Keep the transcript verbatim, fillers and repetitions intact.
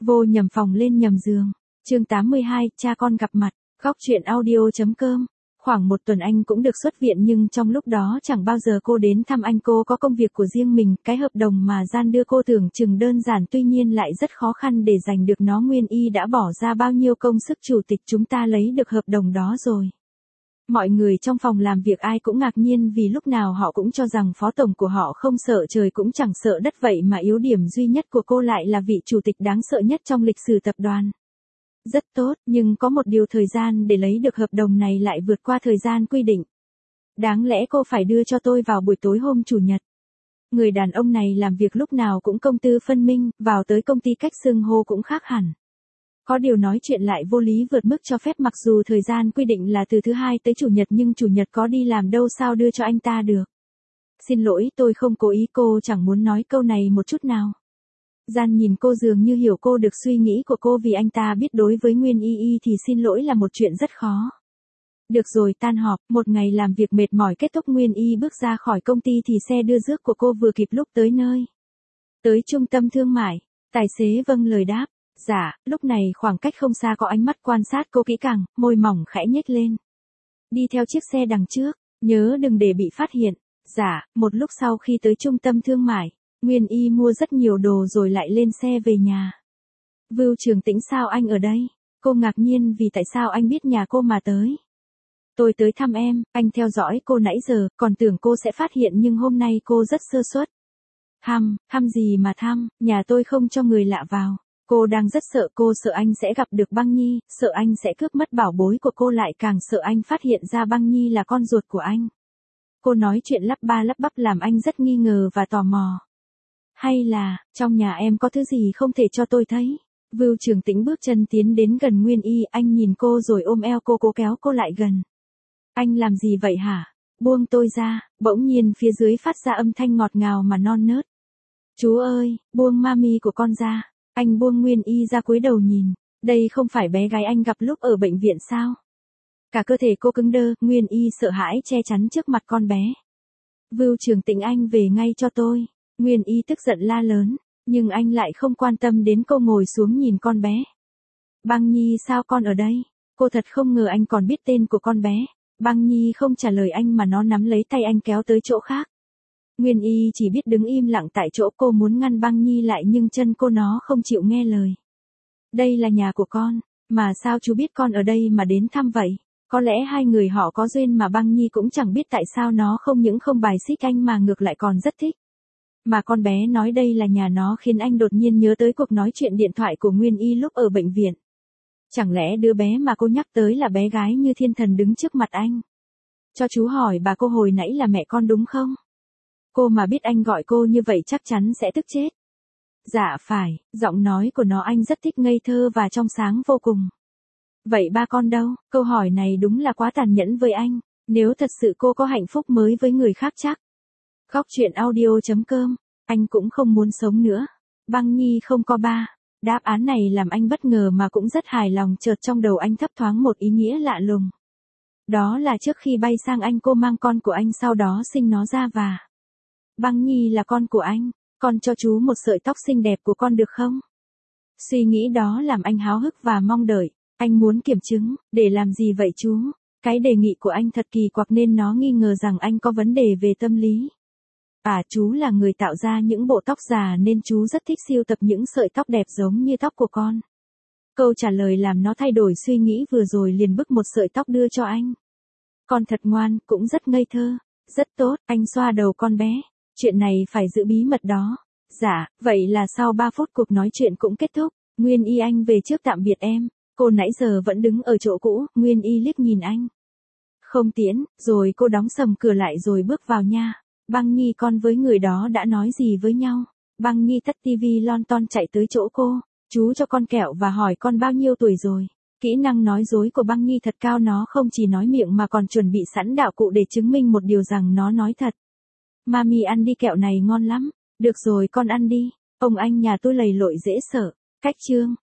Vô nhầm phòng lên nhầm giường. Chương tám mươi hai, cha con gặp mặt. Góc chuyện audio.com. Khoảng một tuần anh cũng được xuất viện nhưng trong lúc đó chẳng bao giờ cô đến thăm anh. Cô có công việc của riêng mình. Cái hợp đồng mà Gian đưa cô tưởng chừng đơn giản tuy nhiên lại rất khó khăn để giành được nó. Nguyên Y đã bỏ ra bao nhiêu công sức. Chủ tịch chúng ta lấy được hợp đồng đó rồi. Mọi người trong phòng làm việc ai cũng ngạc nhiên vì lúc nào họ cũng cho rằng phó tổng của họ không sợ trời cũng chẳng sợ đất, vậy mà yếu điểm duy nhất của cô lại là vị chủ tịch đáng sợ nhất trong lịch sử tập đoàn. Rất tốt, nhưng có một điều, thời gian để lấy được hợp đồng này lại vượt qua thời gian quy định. Đáng lẽ cô phải đưa cho tôi vào buổi tối hôm chủ nhật. Người đàn ông này làm việc lúc nào cũng công tư phân minh, vào tới công ty cách xưng hô cũng khác hẳn. Có điều nói chuyện lại vô lý vượt mức cho phép, mặc dù thời gian quy định là từ thứ hai tới chủ nhật nhưng chủ nhật có đi làm đâu sao đưa cho anh ta được. Xin lỗi, tôi không cố ý. Cô chẳng muốn nói câu này một chút nào. Gian nhìn cô dường như hiểu cô được suy nghĩ của cô vì anh ta biết đối với Nguyên Y Y thì xin lỗi là một chuyện rất khó. Được rồi, tan họp, một ngày làm việc mệt mỏi kết thúc. Nguyên Y bước ra khỏi công ty thì xe đưa rước của cô vừa kịp lúc tới nơi. Tới trung tâm thương mại, tài xế vâng lời đáp. Dạ, lúc này khoảng cách không xa có ánh mắt quan sát cô kỹ càng, môi mỏng khẽ nhếch lên. Đi theo chiếc xe đằng trước, nhớ đừng để bị phát hiện. Dạ, một lúc sau khi tới trung tâm thương mại, Nguyên Y mua rất nhiều đồ rồi lại lên xe về nhà. Vưu Trường Tĩnh, sao anh ở đây? Cô ngạc nhiên vì tại sao anh biết nhà cô mà tới. Tôi tới thăm em, anh theo dõi cô nãy giờ, còn tưởng cô sẽ phát hiện nhưng hôm nay cô rất sơ suất. Thăm, thăm gì mà thăm, nhà tôi không cho người lạ vào. Cô đang rất sợ, cô sợ anh sẽ gặp được Băng Nhi, sợ anh sẽ cướp mất bảo bối của cô, lại càng sợ anh phát hiện ra Băng Nhi là con ruột của anh. Cô nói chuyện lắp ba lắp bắp làm anh rất nghi ngờ và tò mò. Hay là, trong nhà em có thứ gì không thể cho tôi thấy? Vưu Trường Tĩnh bước chân tiến đến gần Nguyên Y, anh nhìn cô rồi ôm eo cô, cố kéo cô lại gần. Anh làm gì vậy hả? Buông tôi ra. Bỗng nhiên phía dưới phát ra âm thanh ngọt ngào mà non nớt. Chú ơi, buông mami của con ra. Anh buông Nguyên Y ra cúi đầu nhìn. Đây không phải bé gái anh gặp lúc ở bệnh viện sao? Cả cơ thể cô cứng đơ, Nguyên Y sợ hãi che chắn trước mặt con bé. Vưu Trường Tĩnh, anh về ngay cho tôi. Nguyên Y tức giận la lớn, nhưng anh lại không quan tâm đến cô, ngồi xuống nhìn con bé. Băng Nhi, sao con ở đây? Cô thật không ngờ anh còn biết tên của con bé. Băng Nhi không trả lời anh mà nó nắm lấy tay anh kéo tới chỗ khác. Nguyên Y chỉ biết đứng im lặng tại chỗ, cô muốn ngăn Băng Nhi lại nhưng chân cô nó không chịu nghe lời. Đây là nhà của con, mà sao chú biết con ở đây mà đến thăm vậy? Có lẽ hai người họ có duyên mà Băng Nhi cũng chẳng biết tại sao nó không những không bài xích anh mà ngược lại còn rất thích. Mà con bé nói đây là nhà nó khiến anh đột nhiên nhớ tới cuộc nói chuyện điện thoại của Nguyên Y lúc ở bệnh viện. Chẳng lẽ đứa bé mà cô nhắc tới là bé gái như thiên thần đứng trước mặt anh? Cho chú hỏi bà, cô hồi nãy là mẹ con đúng không? Cô mà biết anh gọi cô như vậy chắc chắn sẽ tức chết. Dạ phải, giọng nói của nó anh rất thích, ngây thơ và trong sáng vô cùng. Vậy ba con đâu? Câu hỏi này đúng là quá tàn nhẫn với anh. Nếu thật sự cô có hạnh phúc mới với người khác chắc. Góc chuyện audio.com. Anh cũng không muốn sống nữa. Băng Nhi không có ba. Đáp án này làm anh bất ngờ mà cũng rất hài lòng, chợt trong đầu anh thấp thoáng một ý nghĩa lạ lùng. Đó là trước khi bay sang Anh cô mang con của anh sau đó sinh nó ra và... Băng Nhi là con của anh, con cho chú một sợi tóc xinh đẹp của con được không? Suy nghĩ đó làm anh háo hức và mong đợi. Anh muốn kiểm chứng, để làm gì vậy chú? Cái đề nghị của anh thật kỳ quặc nên nó nghi ngờ rằng anh có vấn đề về tâm lý. À, chú là người tạo ra những bộ tóc già nên chú rất thích sưu tập những sợi tóc đẹp giống như tóc của con. Câu trả lời làm nó thay đổi suy nghĩ vừa rồi, liền bứt một sợi tóc đưa cho anh. Con thật ngoan, cũng rất ngây thơ. Rất tốt, anh xoa đầu con bé. Chuyện này phải giữ bí mật đó. Dạ, vậy là sau ba phút cuộc nói chuyện cũng kết thúc. Nguyên Y, anh về trước, tạm biệt em. Cô nãy giờ vẫn đứng ở chỗ cũ. Nguyên Y liếc nhìn anh. Không tiễn, rồi cô đóng sầm cửa lại rồi bước vào nha. Băng Nhi, con với người đó đã nói gì với nhau? Băng Nhi tắt tivi lon ton chạy tới chỗ cô. Chú cho con kẹo và hỏi con bao nhiêu tuổi rồi. Kỹ năng nói dối của Băng Nhi thật cao, nó không chỉ nói miệng mà còn chuẩn bị sẵn đạo cụ để chứng minh một điều rằng nó nói thật. Mami ăn đi, kẹo này ngon lắm. Được rồi, con ăn đi. Ông anh nhà tôi lầy lội dễ sợ. Cách chương.